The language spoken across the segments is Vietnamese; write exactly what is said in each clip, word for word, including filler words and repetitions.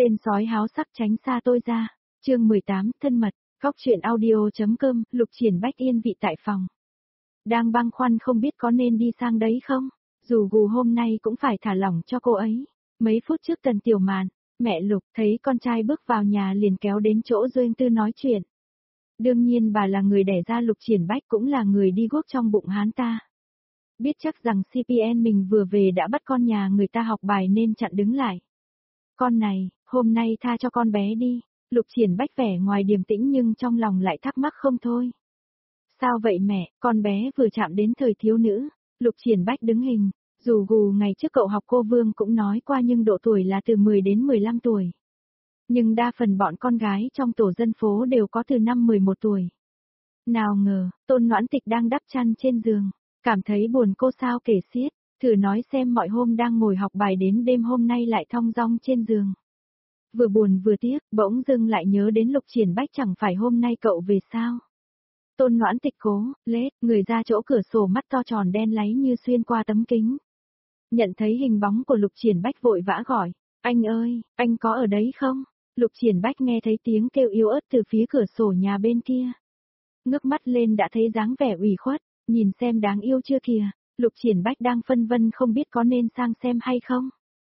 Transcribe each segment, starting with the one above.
Tên sói háo sắc tránh xa tôi ra. Chương mười tám, thân mật. Góc truyện audio.com, Lục Triển Bách yên vị tại phòng. Đang băn khoăn không biết có nên đi sang đấy không? Dù gù hôm nay cũng phải thả lỏng cho cô ấy. Mấy phút trước Tần Tiểu Mạn, mẹ Lục thấy con trai bước vào nhà liền kéo đến chỗ Duyên Tư nói chuyện. Đương nhiên bà là người đẻ ra Lục Triển Bách cũng là người đi guốc trong bụng hắn ta. Biết chắc rằng xê pê en mình vừa về đã bắt con nhà người ta học bài nên chặn đứng lại. Con này, hôm nay tha cho con bé đi. Lục Triển Bách vẻ ngoài điềm tĩnh nhưng trong lòng lại thắc mắc không thôi. Sao vậy mẹ, con bé vừa chạm đến thời thiếu nữ. Lục Triển Bách đứng hình, dù gù ngày trước cậu học cô Vương cũng nói qua nhưng độ tuổi là từ mười đến mười lăm tuổi. Nhưng đa phần bọn con gái trong tổ dân phố đều có từ năm mười một tuổi. Nào ngờ, Tôn Noãn Tịch đang đắp chăn trên giường, cảm thấy buồn cô sao kể xiết, thử nói xem mọi hôm đang ngồi học bài đến đêm hôm nay lại thong dong trên giường. Vừa buồn vừa tiếc, bỗng dưng lại nhớ đến Lục Triển Bách chẳng phải hôm nay cậu về sao. Tôn Noãn Tịch cố, lết, người ra chỗ cửa sổ mắt to tròn đen láy như xuyên qua tấm kính. Nhận thấy hình bóng của Lục Triển Bách vội vã gọi, anh ơi, anh có ở đấy không? Lục Triển Bách nghe thấy tiếng kêu yếu ớt từ phía cửa sổ nhà bên kia. Ngước mắt lên đã thấy dáng vẻ ủy khuất, nhìn xem đáng yêu chưa kìa, Lục Triển Bách đang phân vân không biết có nên sang xem hay không.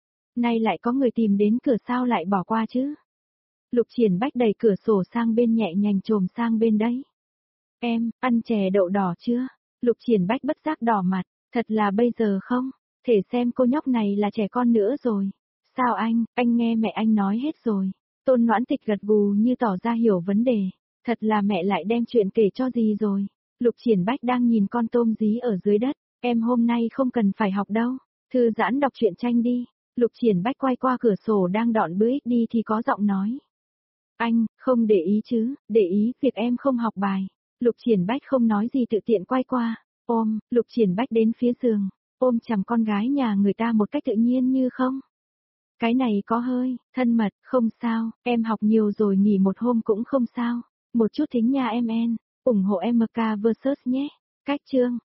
Nay lại có người tìm đến cửa sao lại bỏ qua chứ. Lục Triển Bách đẩy cửa sổ sang bên nhẹ nhàng trồm sang bên đấy. Em, ăn chè đậu đỏ chưa? Lục Triển Bách bất giác đỏ mặt, thật là bây giờ không? Thể xem cô nhóc này là trẻ con nữa rồi. Sao anh, anh nghe mẹ anh nói hết rồi. Tôn Noãn Tịch gật gù như tỏ ra hiểu vấn đề. Thật là mẹ lại đem chuyện kể cho gì rồi. Lục Triển Bách đang nhìn con tôm dí ở dưới đất. Em hôm nay không cần phải học đâu. Thư giãn đọc truyện tranh đi. Lục Triển Bách quay qua cửa sổ đang đọn bữa đi thì có giọng nói. Anh, không để ý chứ, để ý việc em không học bài. Lục Triển Bách không nói gì tự tiện quay qua. Ôm, Lục Triển Bách đến phía giường. Ôm chầm con gái nhà người ta một cách tự nhiên như không. Cái này có hơi, thân mật, không sao, em học nhiều rồi nghỉ một hôm cũng không sao. Một chút thính nha em en, ủng hộ em em ca versus nhé. Cách chương.